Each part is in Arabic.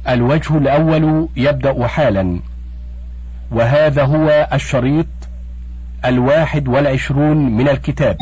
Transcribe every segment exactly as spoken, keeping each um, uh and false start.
الوجه الأول يبدأ حالا، وهذا هو الشريط الواحد والعشرون من الكتاب.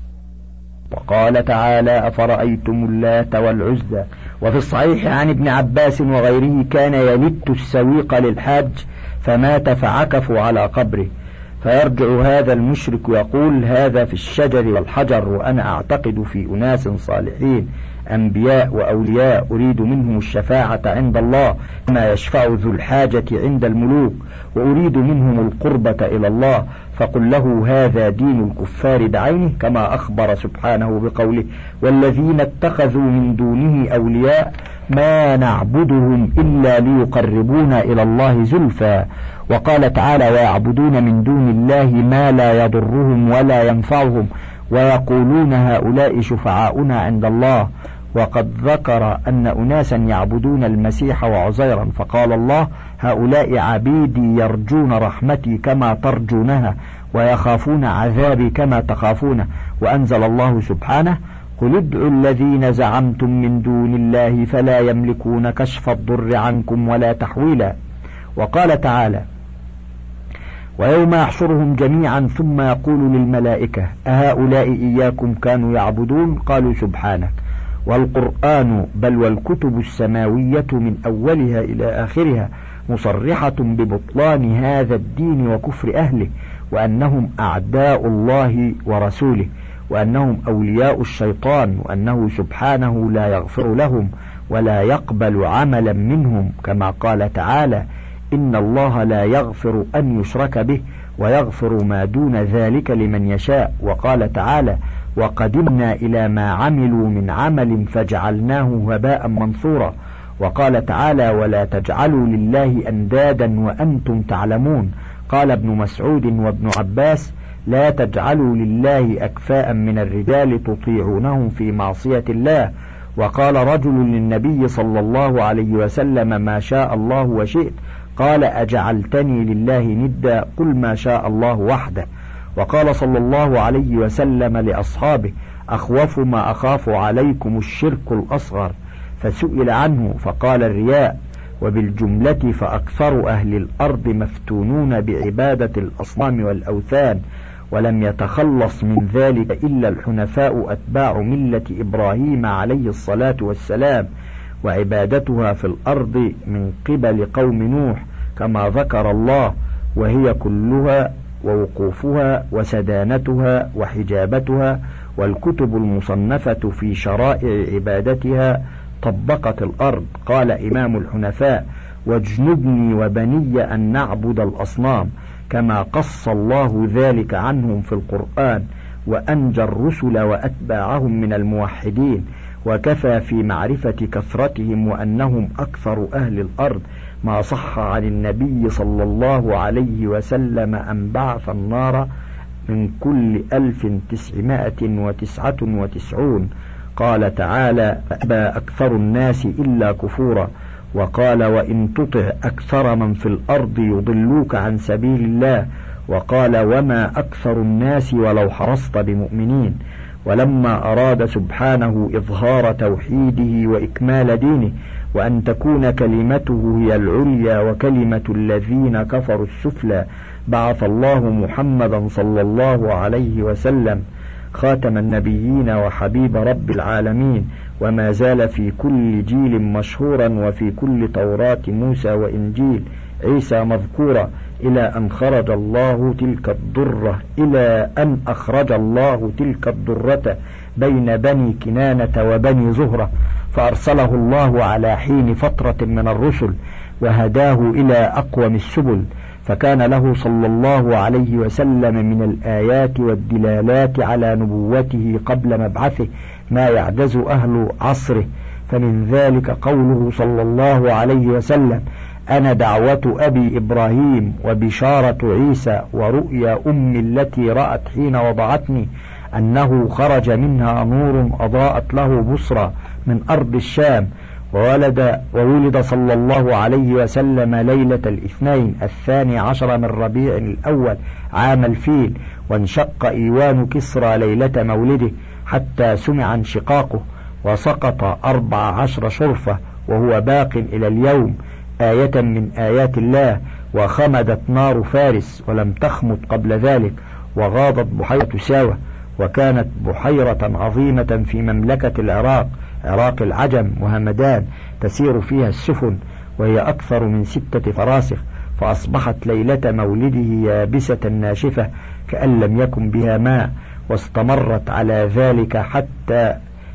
وقال تعالى: أفرأيتم اللات والعزى. وفي الصحيح عن ابن عباس وغيره: كان يلت السويق للحاج فمات فعكفوا على قبره، فيرجع هذا المشرك يقول: هذا في الشجر والحجر، وأنا أعتقد في أناس صالحين أنبياء وأولياء أريد منهم الشفاعة عند الله ما يشفع ذو الحاجة عند الملوك، وأريد منهم القربة إلى الله، فقل له: هذا دين الكفار بعينه، كما أخبر سبحانه بقوله: والذين اتخذوا من دونه أولياء ما نعبدهم إلا ليقربونا إلى الله زلفى. وقال تعالى: ويعبدون من دون الله ما لا يضرهم ولا ينفعهم ويقولون هؤلاء شفعاؤنا عند الله. وقد ذكر أن أناسا يعبدون المسيح وعزيرا، فقال الله: هؤلاء عبيدي يرجون رحمتي كما ترجونها ويخافون عذابي كما تخافونه. وأنزل الله سبحانه: قل ادعوا الذين زعمتم من دون الله فلا يملكون كشف الضر عنكم ولا تحويلا. وقال تعالى: ويوم يحشرهم جميعا ثم يقول للملائكة أهؤلاء إياكم كانوا يعبدون؟ قالوا سبحانك. والقرآن بل والكتب السماوية من أولها إلى آخرها مصرحة ببطلان هذا الدين وكفر أهله، وأنهم أعداء الله ورسوله، وأنهم أولياء الشيطان، وأنه سبحانه لا يغفر لهم ولا يقبل عملا منهم، كما قال تعالى: إن الله لا يغفر أن يشرك به ويغفر ما دون ذلك لمن يشاء. وقال تعالى: وقدمنا إلى ما عملوا من عمل فجعلناه هباء منثورا. وقال تعالى: ولا تجعلوا لله أندادا وأنتم تعلمون. قال ابن مسعود وابن عباس: لا تجعلوا لله أكفاء من الرجال تطيعونهم في معصية الله. وقال رجل للنبي صلى الله عليه وسلم: ما شاء الله وشئت. قال: أجعلتني لله ندا؟ قل ما شاء الله وحده. وقال صلى الله عليه وسلم لأصحابه: أخوف ما أخاف عليكم الشرك الأصغر، فسئل عنه فقال: الرياء. وبالجملة فأكثر أهل الأرض مفتونون بعبادة الأصنام والأوثان، ولم يتخلص من ذلك إلا الحنفاء أتباع ملة إبراهيم عليه الصلاة والسلام، وعبادتها في الأرض من قبل قوم نوح كما ذكر الله، وهي كلها ووقوفها وسدانتها وحجابتها والكتب المصنفة في شرائع عبادتها طبقت الأرض. قال إمام الحنفاء: واجنبني وبني أن نعبد الأصنام، كما قص الله ذلك عنهم في القرآن، وأنجى الرسل وأتباعهم من الموحدين، وكفى في معرفة كثرتهم وأنهم أكثر أهل الأرض ما صح عن النبي صلى الله عليه وسلم أن بعث النار من كل ألف تسعمائة وتسعة وتسعون. قال تعالى: أبى أكثر الناس إلا كفورا. وقال: وإن تطع أكثر من في الأرض يضلوك عن سبيل الله. وقال: وما أكثر الناس ولو حرصت بمؤمنين. ولما أراد سبحانه إظهار توحيده وإكمال دينه وأن تكون كلمته هي العليا وكلمة الذين كفروا السفلى، بعث الله محمدا صلى الله عليه وسلم خاتم النبيين وحبيب رب العالمين، وما زال في كل جيل مشهورا، وفي كل توراة موسى وإنجيل عيسى مذكورا، إلى أن خرج الله تلك الضرة إلى أن أخرج الله تلك الضرة بين بني كنانة وبني زهرة، فأرسله الله على حين فترة من الرسل وهداه إلى أقوم السبل، فكان له صلى الله عليه وسلم من الآيات والدلالات على نبوته قبل مبعثه ما يعجز أهل عصره. فمن ذلك قوله صلى الله عليه وسلم: أنا دعوة أبي إبراهيم وبشارة عيسى ورؤيا أمي التي رأت حين وضعتني أنه خرج منها نور أضاءت له بصرى من أرض الشام. وولد, وولد صلى الله عليه وسلم ليلة الاثنين الثاني عشر من ربيع الأول عام الفيل، وانشق إيوان كسرى ليلة مولده حتى سمع انشقاقه، وسقط أربع عشر شرفة، وهو باق إلى اليوم آية من آيات الله، وخمدت نار فارس ولم تخمد قبل ذلك، وغاضت بحيرة ساوة، وكانت بحيرة عظيمة في مملكة العراق، عراق العجم وهمدان، تسير فيها السفن وهي أكثر من ستة فراسخ، فأصبحت ليلة مولده يابسة ناشفة كأن لم يكن بها ماء، واستمرت على ذلك حتى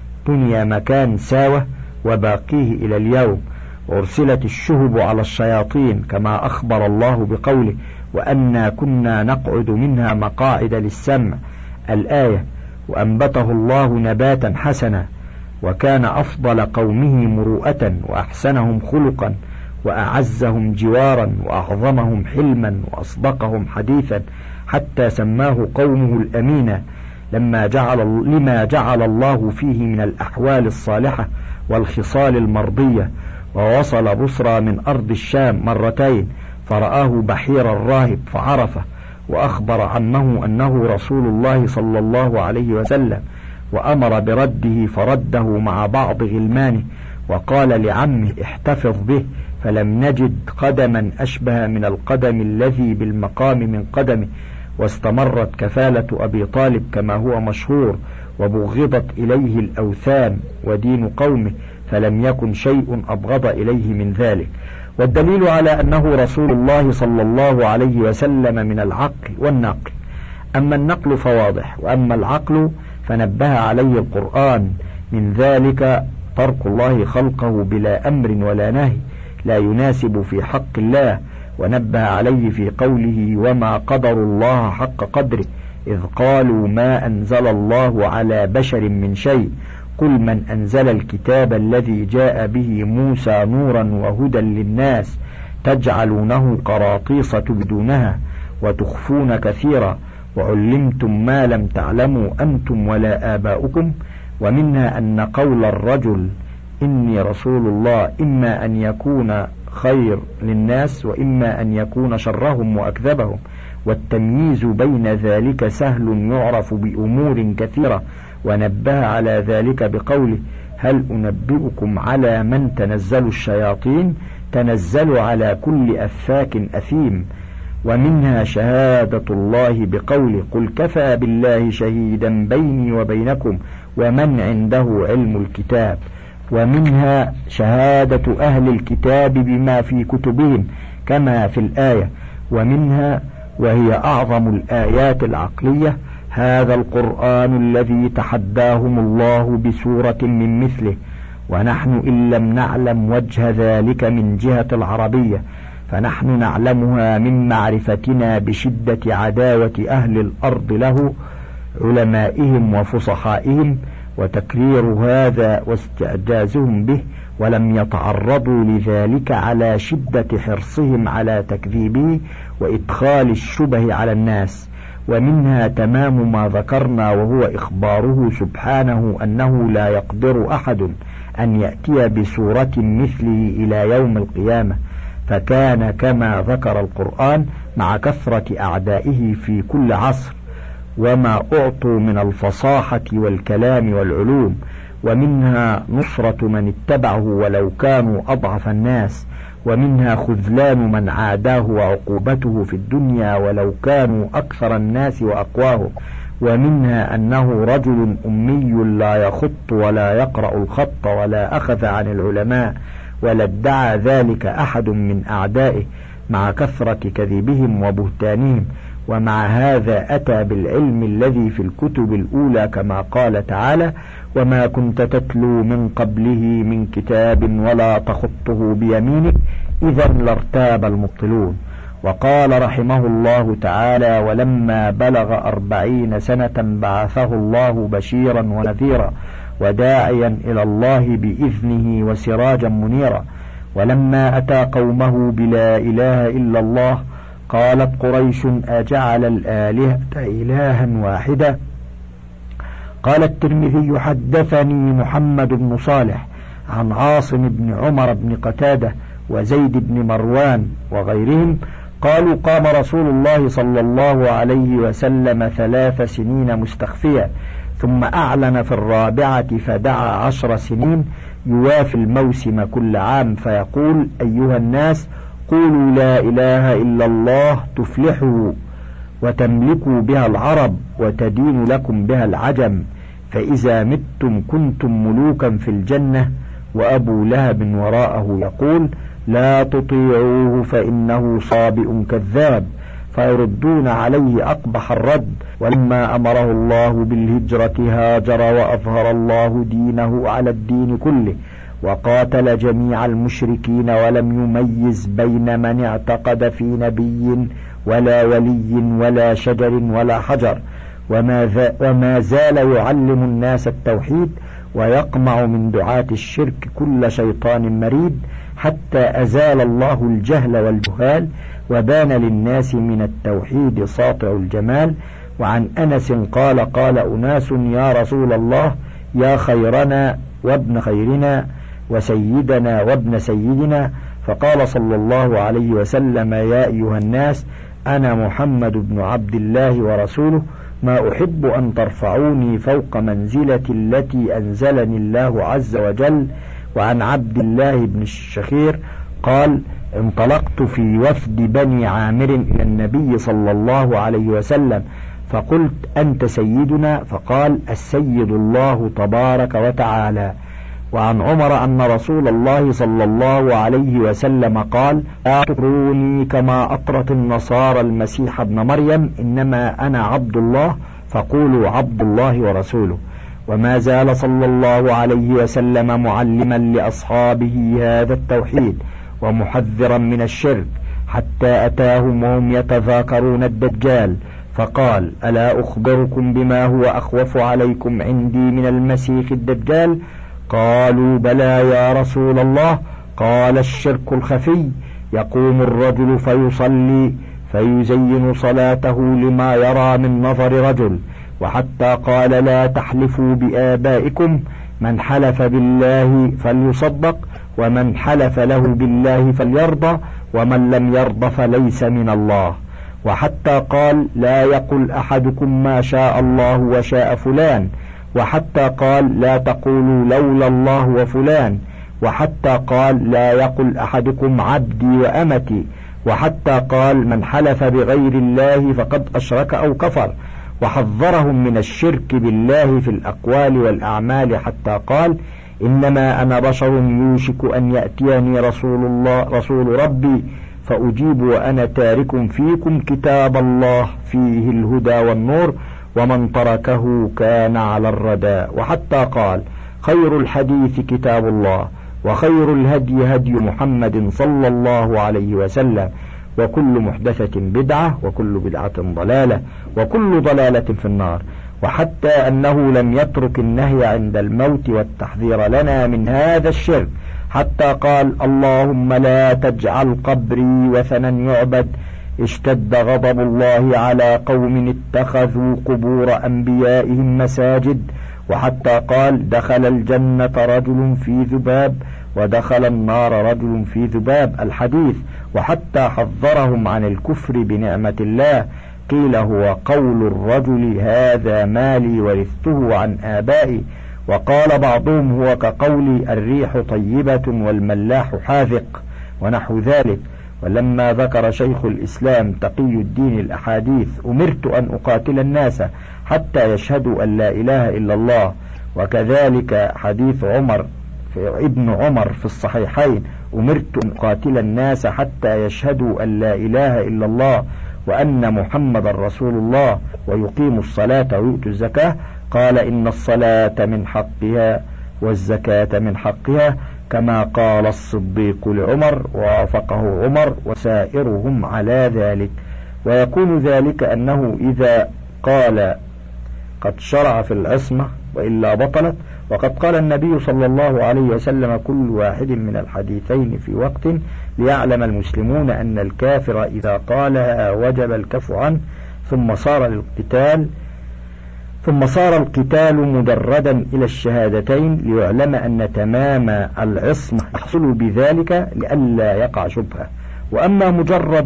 بني مكان ساوة وباقيه إلى اليوم. وأرسلت الشهب على الشياطين كما أخبر الله بقوله: وأنا كنا نقعد منها مقاعد للسمع، الآية. وأنبته الله نباتا حسنا، وكان أفضل قومه مروءة وأحسنهم خلقا وأعزهم جوارا وأعظمهم حلما وأصدقهم حديثا، حتى سماه قومه الأمين لما جعل لما جعل الله فيه من الأحوال الصالحة والخصال المرضية. ووصل بصرى من أرض الشام مرتين، فرآه بحير الراهب فعرفه، وأخبر عنه أنه رسول الله صلى الله عليه وسلم، وأمر برده فرده مع بعض غلمانه، وقال لعمه: احتفظ به، فلم نجد قدما أشبه من القدم الذي بالمقام من قدمه. واستمرت كفالة أبي طالب كما هو مشهور، وبغضت إليه الأوثان ودين قومه، فلم يكن شيء أبغض إليه من ذلك. والدليل على أنه رسول الله صلى الله عليه وسلم من العقل والنقل. أما النقل فواضح، وأما العقل فنبه عليه القرآن، من ذلك ترك الله خلقه بلا أمر ولا نهي لا يناسب في حق الله، ونبه عليه في قوله: وما قدر الله حق قدره إذ قالوا ما أنزل الله على بشر من شيء، قل من أنزل الكتاب الذي جاء به موسى نورا وهدى للناس تجعلونه قراطيس تبدونها وتخفون كثيرا وعلمتم ما لم تعلموا أنتم ولا آباؤكم. ومنها أن قول الرجل إني رسول الله إما أن يكون خير للناس وإما أن يكون شرهم وأكذبهم، والتمييز بين ذلك سهل يعرف بأمور كثيرة. ونبه على ذلك بقوله: هل أنبئكم على من تنزل الشياطين؟ تنزل على كل أفاك أثيم. ومنها شهادة الله بقوله: قل كفى بالله شهيدا بيني وبينكم ومن عنده علم الكتاب. ومنها شهادة أهل الكتاب بما في كتبهم كما في الآية. ومنها وهي أعظم الآيات العقلية: هذا القرآن الذي تحداهم الله بسورة من مثله، ونحن إن لم نعلم وجه ذلك من جهة العربية فنحن نعلمها من معرفتنا بشدة عداوة أهل الأرض له علمائهم وفصحائهم، وتكرير هذا واستعجازهم به، ولم يتعرضوا لذلك على شدة حرصهم على تكذيبه وإدخال الشبه على الناس. ومنها تمام ما ذكرنا، وهو إخباره سبحانه أنه لا يقدر أحد أن يأتي بسورة مثله إلى يوم القيامة، فكان كما ذكر القرآن مع كثرة أعدائه في كل عصر وما أعطوا من الفصاحة والكلام والعلوم. ومنها نصرة من اتبعه ولو كانوا أضعف الناس، ومنها خذلان من عاداه وعقوبته في الدنيا ولو كانوا أكثر الناس وأقواهم. ومنها أنه رجل أمي لا يخط ولا يقرأ الخط ولا أخذ عن العلماء ولا ادعى ذلك أحد من أعدائه، مع كثرة كذبهم وبهتانهم. ومع هذا أتى بالعلم الذي في الكتب الأولى كما قال تعالى: وما كنت تتلو من قبله من كتاب ولا تخطه بيمينك إذا لارتاب المبطلون. وقال رحمه الله تعالى: ولما بلغ أربعين سنة بعثه الله بشيرا ونذيرا وداعيا إلى الله بإذنه وسراجا منيرا. ولما أتى قومه بلا إله إلا الله قالت قريش: أجعل الآلهة إلها واحدا؟ قال الترمذي: حدثني محمد بن صالح عن عاصم بن عمر بن قتادة وزيد بن مروان وغيرهم قالوا: قام رسول الله صلى الله عليه وسلم ثلاث سنين مستخفيا، ثم أعلن في الرابعة فدعا عشر سنين، يوافي الموسم كل عام فيقول: أيها الناس، قولوا لا إله إلا الله تفلحوا وتملكوا بها العرب وتدين لكم بها العجم، فإذا متم كنتم ملوكا في الجنة. وأبو لهب وراءه يقول: لا تطيعوه فإنه صابئ كذاب، فيردون عليه أقبح الرد. ولما أمره الله بالهجرة هاجر وأظهر الله دينه على الدين كله، وقاتل جميع المشركين ولم يميز بين من اعتقد في نبي ولا ولي ولا شجر ولا حجر، وما, وما زال يعلم الناس التوحيد ويقمع من دعاة الشرك كل شيطان مريد، حتى أزال الله الجهل والجهال وبان للناس من التوحيد ساطع الجمال. وعن أنس قال: قال أناس: يا رسول الله، يا خيرنا وابن خيرنا وسيدنا وابن سيدنا، فقال صلى الله عليه وسلم: يا أيها الناس، أنا محمد بن عبد الله ورسوله، ما أحب أن ترفعوني فوق منزلة التي أنزلني الله عز وجل. وعن عبد الله بن الشخير قال: انطلقت في وفد بني عامر إلى النبي صلى الله عليه وسلم، فقلت: أنت سيدنا؟ فقال: السيد الله تبارك وتعالى. وعن عمر أن رسول الله صلى الله عليه وسلم قال: لا تطروني كما أطرت النصارى المسيح ابن مريم، إنما أنا عبد الله، فقولوا عبد الله ورسوله. وما زال صلى الله عليه وسلم معلما لأصحابه هذا التوحيد ومحذرا من الشرك، حتى أتاهم وهم يتذاكرون الدجال، فقال: ألا أخبركم بما هو أخوف عليكم عندي من المسيح الدجال؟ قالوا: بلى يا رسول الله. قال: الشرك الخفي، يقوم الرجل فيصلي فيزين صلاته لما يرى من نظر رجل، وحتى قال: لا تحلفوا بآبائكم، من حلف بالله فليصدق، ومن حلف له بالله فليرضى، ومن لم يرضى فليس من الله. وحتى قال: لا يقل أحدكم ما شاء الله وشاء فلان، وحتى قال: لا تقولوا لولا الله وفلان، وحتى قال: لا يقل أحدكم عبدي وأمتي، وحتى قال: من حلف بغير الله فقد أشرك أو كفر. وحذرهم من الشرك بالله في الأقوال والأعمال، حتى قال: إنما أنا بشر يوشك أن يأتيني رسول الله رسول ربي فأجيب وأنا تارك فيكم كتاب الله فيه الهدى والنور، ومن تركه كان على الردى. وحتى قال: خير الحديث كتاب الله، وخير الهدي هدي محمد صلى الله عليه وسلم، وكل محدثة بدعة، وكل بدعة ضلالة، وكل ضلالة في النار. وحتى أنه لم يترك النهي عند الموت والتحذير لنا من هذا الشرك، حتى قال: اللهم لا تجعل قبري وثنا يعبد، اشتد غضب الله على قوم اتخذوا قبور أنبيائهم مساجد. وحتى قال: دخل الجنة رجل في ذباب، ودخل النار رجل في ذباب، الحديث. وحتى حذرهم عن الكفر بنعمة الله، قيل: هو قول الرجل هذا مالي ورثته عن آبائي. وقال بعضهم: هو كقول الريح طيبة والملاح حاذق، ونحو ذلك. ولما ذكر شيخ الإسلام تقي الدين الأحاديث: أمرت أن أقاتل الناس حتى يشهدوا أن لا إله إلا الله. وكذلك حديث عمر في ابن عمر في الصحيحين: أمرت أن أقاتل الناس حتى يشهدوا أن لا إله إلا الله وأن محمد رسول الله، ويقيموا الصلاة ويؤتوا الزكاة. قال: إن الصلاة من حقها والزكاة من حقها، كما قال الصديق لعمر، ووافقه عمر وسائرهم على ذلك. ويكون ذلك أنه إذا قال قد شرع في العصمة، وإلا بطلت. وقد قال النبي صلى الله عليه وسلم: كل واحد من الحديثين في وقت، ليعلم المسلمون أن الكافر إذا قالها وجب الكف عنه، ثم صار القتال ثم صار القتال مجردا إلى الشهادتين، ليعلم أن تمام العصمة يحصل بذلك لئلا يقع شبهة. وأما مجرد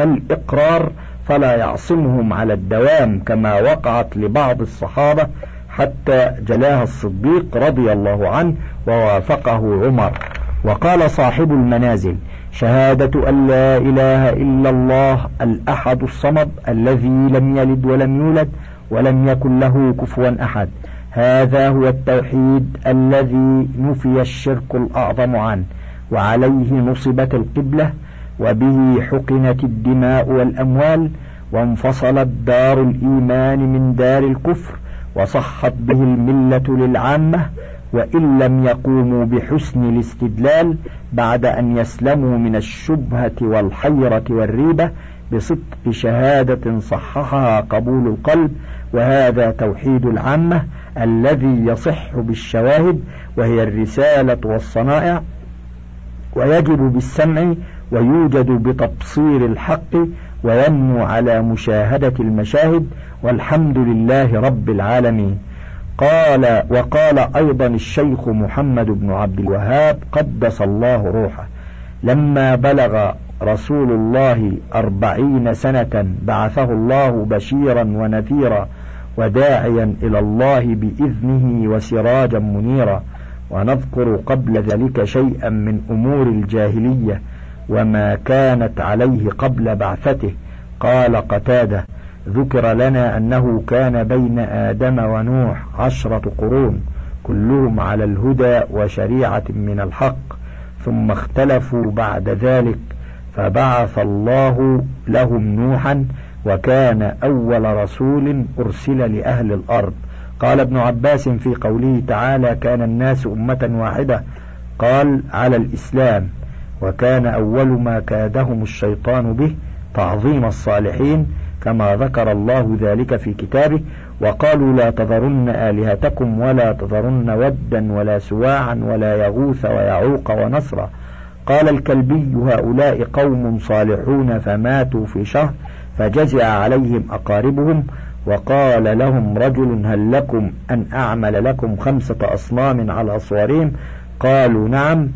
الإقرار فلا يعصمهم على الدوام، كما وقعت لبعض الصحابة حتى جلاها الصديق رضي الله عنه ووافقه عمر. وقال صاحب المنازل: شهادة أن لا إله إلا الله الأحد الصمد الذي لم يلد ولم يولد ولم يكن له كفوا أحد، هذا هو التوحيد الذي نفي الشرك الأعظم عنه، وعليه نصبت القبلة، وبه حقنت الدماء والأموال، وانفصلت دار الإيمان من دار الكفر، وصحت به الملة للعامة، وإن لم يقوموا بحسن الاستدلال بعد أن يسلموا من الشبهة والحيرة والريبة بصدق شهادة صححها قبول القلب، وهذا توحيد العامة الذي يصح بالشواهد، وهي الرسالة والصنائع، ويجب بالسمع، ويوجد بتبصير الحق، وينمو على مشاهدة المشاهد، والحمد لله رب العالمين. قال وقال أيضا الشيخ محمد بن عبد الوهاب قدس الله روحه: لما بلغ رسول الله أربعين سنة بعثه الله بشيرا ونذيرا وداعيا إلى الله بإذنه وسراجا منيرا. ونذكر قبل ذلك شيئا من أمور الجاهلية وما كانت عليه قبل بعثته. قال قتادة: ذكر لنا أنه كان بين آدم ونوح عشرة قرون كلهم على الهدى وشريعة من الحق، ثم اختلفوا بعد ذلك فبعث الله لهم نوحا، وكان أول رسول أرسل لأهل الأرض. قال ابن عباس في قوله تعالى: كان الناس أمة واحدة، قال: على الإسلام. وكان أول ما كادهم الشيطان به تعظيم الصالحين، كما ذكر الله ذلك في كتابه: وقالوا لا تذرن آلهتكم ولا تذرن ودا ولا سواعا ولا يغوث ويعوق ونسرا. قال الكلبي: هؤلاء قوم صالحون فماتوا في شهر فجزع عليهم أقاربهم، وقال لهم رجل: هل لكم أن أعمل لكم خمسة أصنام على صورهم؟ قالوا: نعم.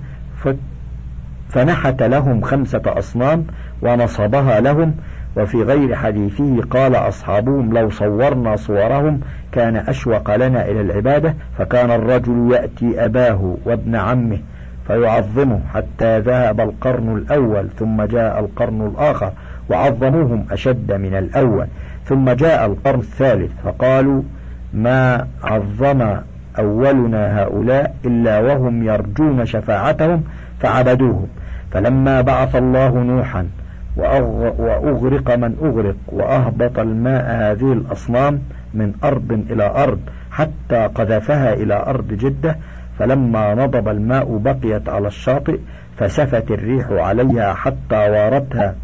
فنحت لهم خمسة أصنام ونصبها لهم. وفي غير حديثه قال أصحابهم: لو صورنا صورهم كان أشوق لنا إلى العبادة. فكان الرجل يأتي أباه وابن عمه فيعظمه حتى ذهب القرن الأول، ثم جاء القرن الآخر وعظموهم أشد من الأول، ثم جاء القرن الثالث فقالوا: ما عظم أولنا هؤلاء إلا وهم يرجون شفاعتهم، فعبدوهم. فلما بعث الله نوحا وأغرق من أغرق وأهبط الماء هذه الأصنام من أرض إلى أرض حتى قذفها إلى أرض جدة، فلما نضب الماء بقيت على الشاطئ، فسفت الريح عليها حتى وارتها.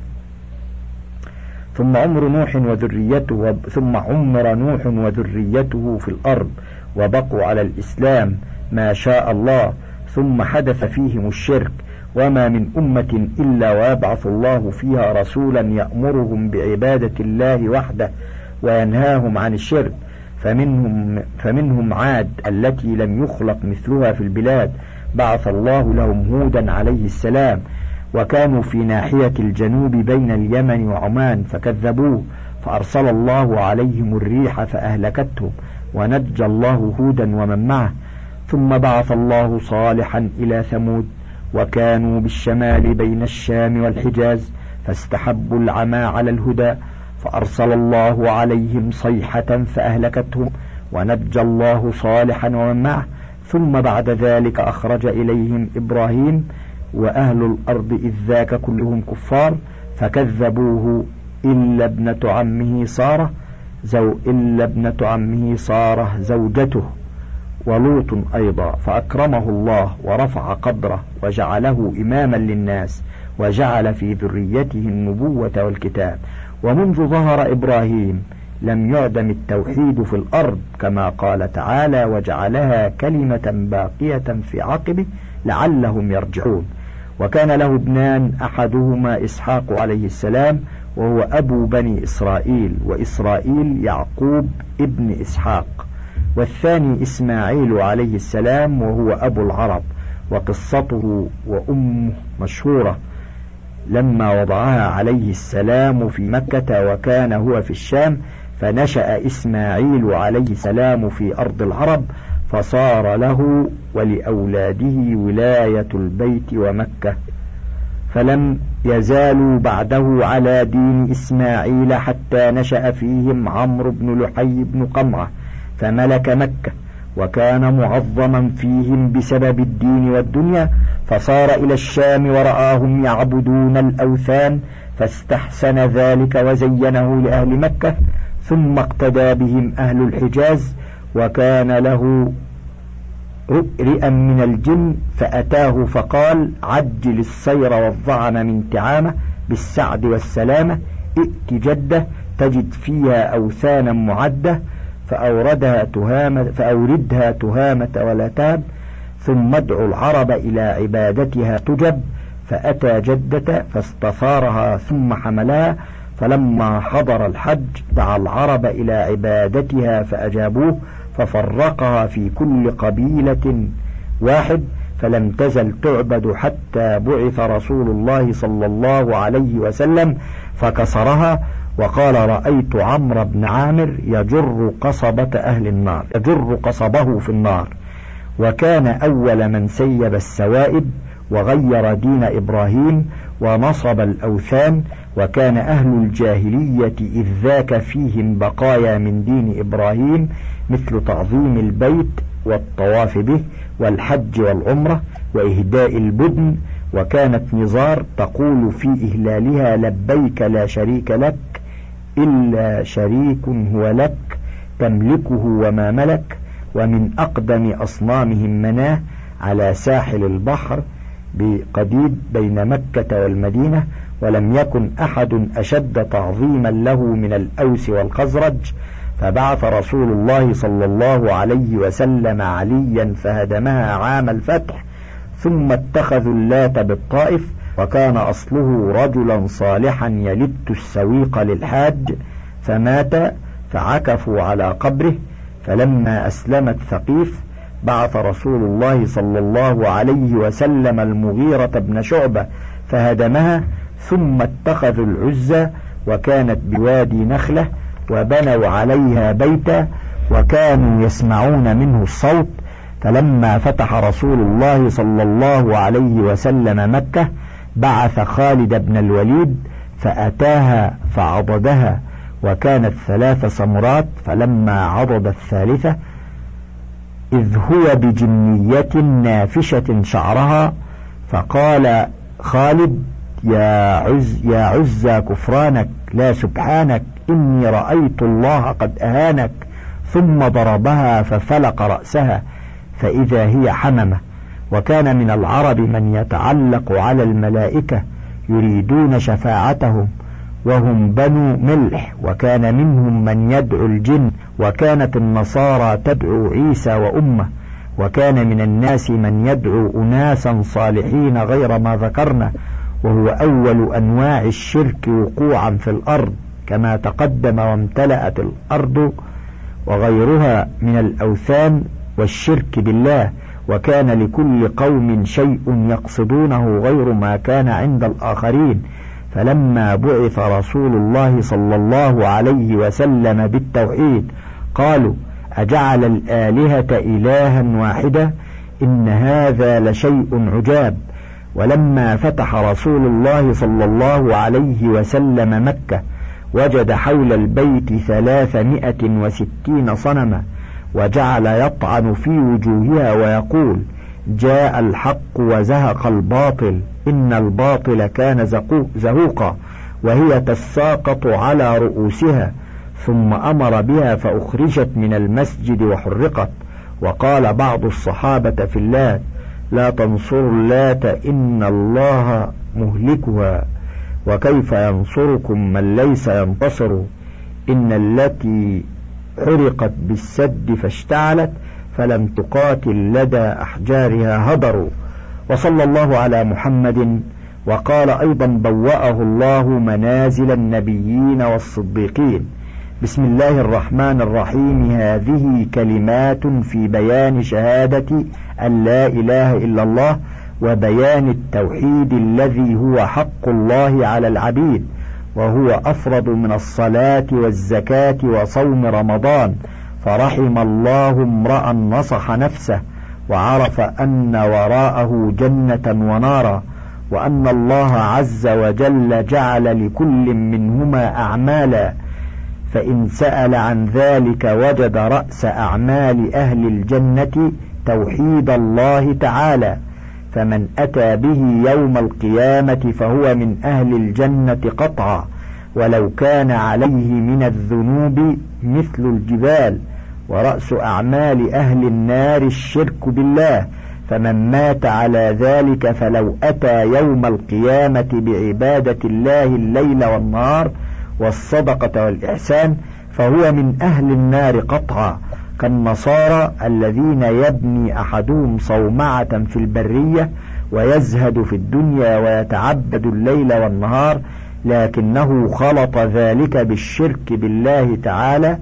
ثم عمر نوح وذريته ثم عمر نوح وذريته في الأرض وبقوا على الإسلام ما شاء الله، ثم حدث فيهم الشرك. وما من أمة إلا ويبعث الله فيها رسولا يأمرهم بعبادة الله وحده وينهاهم عن الشرك. فمنهم, فمنهم عاد التي لم يخلق مثلها في البلاد، بعث الله لهم هودا عليه السلام، وكانوا في ناحية الجنوب بين اليمن وعمان فكذبوه، فأرسل الله عليهم الريح فأهلكتهم، ونجى الله هودا ومن معه. ثم بعث الله صالحا إلى ثمود، وكانوا بالشمال بين الشام والحجاز، فاستحبوا العمى على الهدى، فأرسل الله عليهم صيحة فأهلكتهم، ونجى الله صالحا ومن معه. ثم بعد ذلك أخرج إليهم إبراهيم، وأهل الأرض إذ ذاك كلهم كفار، فكذبوه إلا ابنة عمه سارة زو إلا ابنة عمه سارة زوجته، ولوط أيضا، فأكرمه الله ورفع قدره وجعله إماما للناس، وجعل في ذريته النبوة والكتاب. ومنذ ظهر إبراهيم لم يعدم التوحيد في الأرض، كما قال تعالى: وجعلها كلمة باقية في عقبه لعلهم يرجعون. وكان له ابنان، أحدهما إسحاق عليه السلام وهو أبو بني إسرائيل، وإسرائيل يعقوب ابن إسحاق، والثاني إسماعيل عليه السلام وهو أبو العرب. وقصته وأمه مشهورة. لما وضعها عليه السلام في مكة وكان هو في الشام، فنشأ إسماعيل عليه السلام في أرض العرب، فصار له ولأولاده ولاية البيت ومكة، فلم يزالوا بعده على دين إسماعيل حتى نشأ فيهم عمرو بن لحي بن قمرة فملك مكة، وكان معظما فيهم بسبب الدين والدنيا، فصار إلى الشام ورآهم يعبدون الأوثان فاستحسن ذلك وزينه لأهل مكة، ثم اقتدى بهم أهل الحجاز، وكان له رئرئا من الجن فأتاه فقال: عجل السير والظعن من تعامة بالسعد والسلامة، ائت جدة تجد فيها أوثانا معدة فأوردها تهامة فأوردها تهامة ولا تاب، ثم ادعوا العرب إلى عبادتها تجب. فأتى جدة فاستثارها ثم حملها، فلما حضر الحج دعا العرب إلى عبادتها فأجابوه، ففرقها في كل قبيلة واحد، فلم تزل تعبد حتى بعث رسول الله صلى الله عليه وسلم فكسرها، وقال: رأيت عمرو بن عامر يجر قصبة أهل النار يجر قصبه في النار، وكان أول من سيب السوائب وغير دين إبراهيم ونصب الأوثان، وكان أهل الجاهلية إذ ذاك فيهم بقايا من دين إبراهيم، مثل تعظيم البيت والطواف به والحج والعمرة وإهداء البدن، وكانت نزار تقول في إهلالها: لبيك لا شريك لك إلا شريك هو لك تملكه وما ملك. ومن أقدم أصنامهم مناه على ساحل البحر بقديد بين مكة والمدينة، ولم يكن أحد أشد تعظيما له من الأوس والخزرج، فبعث رسول الله صلى الله عليه وسلم عليا فهدمها عام الفتح، ثم اتخذوا اللات بالطائف، وكان أصله رجلا صالحا يلت السويق للحاج، فمات فعكفوا على قبره. فلما أسلمت ثقيف بعث رسول الله صلى الله عليه وسلم المغيرة بن شعبة فهدمها، ثم اتخذوا العزة وكانت بوادي نخلة وبنوا عليها بيتا، وكانوا يسمعون منه الصوت. فلما فتح رسول الله صلى الله عليه وسلم مكة بعث خالد بن الوليد فأتاها فعضدها، وكانت ثلاث سمرات، فلما عضد الثالثة إذ هو بجنية نافشة شعرها، فقال خالد: يا عز يا عزى كفرانك، لا سبحانك، إني رأيت الله قد أهانك. ثم ضربها ففلق رأسها فإذا هي حممة. وكان من العرب من يتعلق على الملائكة يريدون شفاعتهم وهم بنو ملح، وكان منهم من يدعو الجن، وكانت النصارى تدعو عيسى وأمه، وكان من الناس من يدعو أناسا صالحين غير ما ذكرنا، وهو أول أنواع الشرك وقوعا في الأرض كما تقدم، وامتلأت الأرض وغيرها من الأوثان والشرك بالله، وكان لكل قوم شيء يقصدونه غير ما كان عند الآخرين. فلما بعث رسول الله صلى الله عليه وسلم بالتوحيد قالوا: أجعل الآلهة إلها واحدا إن هذا لشيء عجاب. ولما فتح رسول الله صلى الله عليه وسلم مكة وجد حول البيت ثلاثمائة وستين صنما، وجعل يطعن في وجوهها ويقول: جاء الحق وزهق الباطل إن الباطل كان زهوقا، وهي تساقط على رؤوسها، ثم أمر بها فأخرجت من المسجد وحرقت. وقال بعض الصحابة في اللات: لا تنصروا اللات إن الله مهلكها، وكيف ينصركم من ليس ينتصر، إن التي حرقت بالسد فاشتعلت فلم تقاتل لدى أحجارها هدروا. وصلى الله على محمد. وقال أيضا: بوأه الله منازل النبيين والصديقين. بسم الله الرحمن الرحيم. هذه كلمات في بيان شهادة أن لا إله إلا الله، وبيان التوحيد الذي هو حق الله على العبيد، وهو أفرض من الصلاة والزكاة وصوم رمضان، فرحم الله امرأ نصح نفسه وعرف أن وراءه جنة ونارا، وأن الله عز وجل جعل لكل منهما أعمالا، فإن سأل عن ذلك وجد رأس أعمال أهل الجنة توحيد الله تعالى، فمن أتى به يوم القيامة فهو من أهل الجنة قطعا، ولو كان عليه من الذنوب مثل الجبال. ورأس أعمال أهل النار الشرك بالله، فمن مات على ذلك فلو أتى يوم القيامة بعبادة الله الليل والنهار والصدقة والإحسان فهو من أهل النار قطعا، كالنصارى الذين يبني أحدهم صومعة في البرية ويزهد في الدنيا ويتعبد الليل والنهار، لكنه خلط ذلك بالشرك بالله تعالى.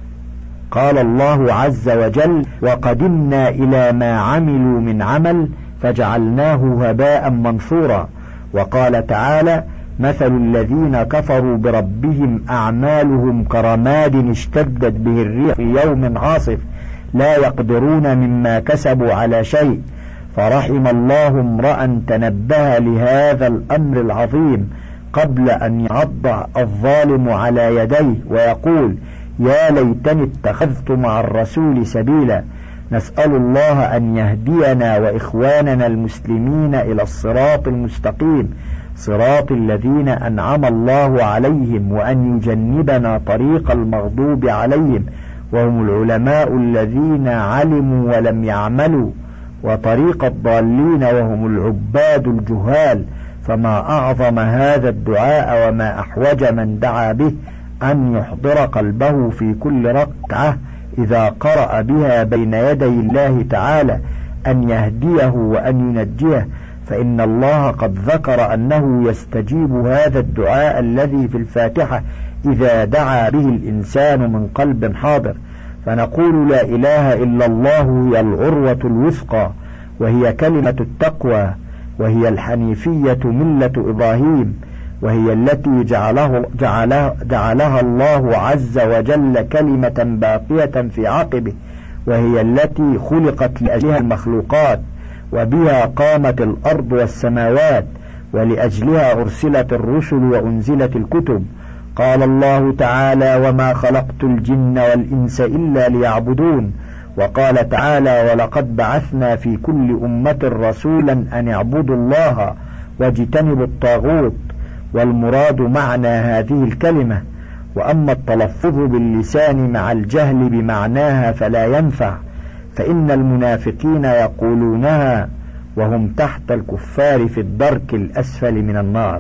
قال الله عز وجل: وقدمنا إلى ما عملوا من عمل فجعلناه هباء منثورا. وقال تعالى: مثل الذين كفروا بربهم أعمالهم كرماد اشتدت به الريح في يوم عاصف لا يقدرون مما كسبوا على شيء، فرحم الله امرأ تنبه لهذا الأمر العظيم قبل أن يعض الظالم على يديه ويقول: يا ليتني اتخذت مع الرسول سبيلا. نسأل الله أن يهدينا وإخواننا المسلمين إلى الصراط المستقيم، صراط الذين أنعم الله عليهم، وأن يجنبنا طريق المغضوب عليهم وهم العلماء الذين علموا ولم يعملوا، وطريق الضالين وهم العباد الجهال. فما أعظم هذا الدعاء وما أحوج من دعا به أن يحضر قلبه في كل ركعة إذا قرأ بها بين يدي الله تعالى أن يهديه وأن ينجيه، فإن الله قد ذكر أنه يستجيب هذا الدعاء الذي في الفاتحة إذا دعا به الإنسان من قلب حاضر. فنقول: لا إله إلا الله هي العروة الوثقى، وهي كلمة التقوى، وهي الحنيفية ملة إبراهيم، وهي التي جعله جعلها, جعلها الله عز وجل كلمة باقية في عقبه، وهي التي خلقت لأجلها المخلوقات، وبها قامت الأرض والسماوات، ولأجلها أرسلت الرسل وأنزلت الكتب. قال الله تعالى: وما خلقت الجن والإنس إلا ليعبدون. وقال تعالى: ولقد بعثنا في كل أمة رسولا أن اعبدوا الله واجتنبوا الطاغوت. والمراد معنى هذه الكلمة. وأما التلفظ باللسان مع الجهل بمعناها فلا ينفع، فإن المنافقين يقولونها وهم تحت الكفار في الدرك الأسفل من النار.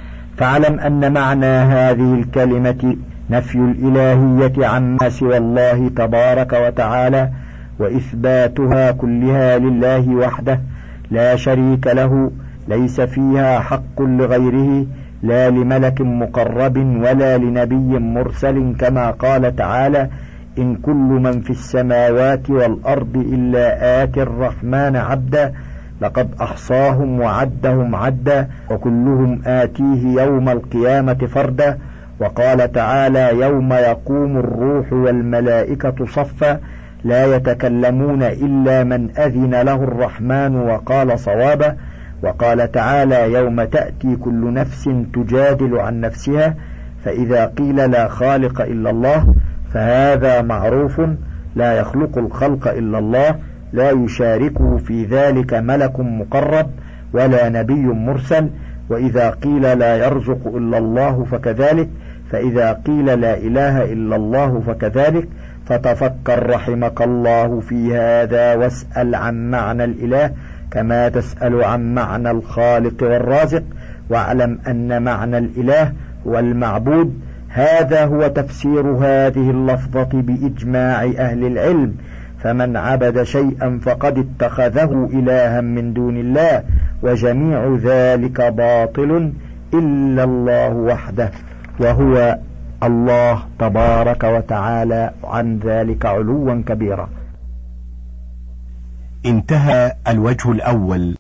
فاعلم أن معنى هذه الكلمة نفي الإلهية عما سوى الله تبارك وتعالى، وإثباتها كلها لله وحده لا شريك له، ليس فيها حق لغيره، لا لملك مقرب ولا لنبي مرسل، كما قال تعالى: إن كل من في السماوات والأرض إلا آتي الرحمن عبدا، لقد أحصاهم وعدهم عدا، وكلهم آتيه يوم القيامة فردا. وقال تعالى: يوم يقوم الروح والملائكة صفا، لا يتكلمون إلا من أذن له الرحمن وقال صوابا. وقال تعالى: يوم تأتي كل نفس تجادل عن نفسها، فإذا قيل لا خالق إلا الله فهذا معروف، لا يخلق الخلق إلا الله، لا يشاركه في ذلك ملك مقرب ولا نبي مرسل. وإذا قيل لا يرزق إلا الله فكذلك، فإذا قيل لا إله إلا الله فكذلك. فتفكر رحمك الله في هذا، واسأل عن معنى الإله كما تسأل عن معنى الخالق والرازق، واعلم أن معنى الإله والمعبود هذا هو تفسير هذه اللفظة بإجماع أهل العلم. فمن عبد شيئا فقد اتخذه إلها من دون الله، وجميع ذلك باطل إلا الله وحده، وهو الله تبارك وتعالى عن ذلك علوا كبيرا. انتهى الوجه الأول.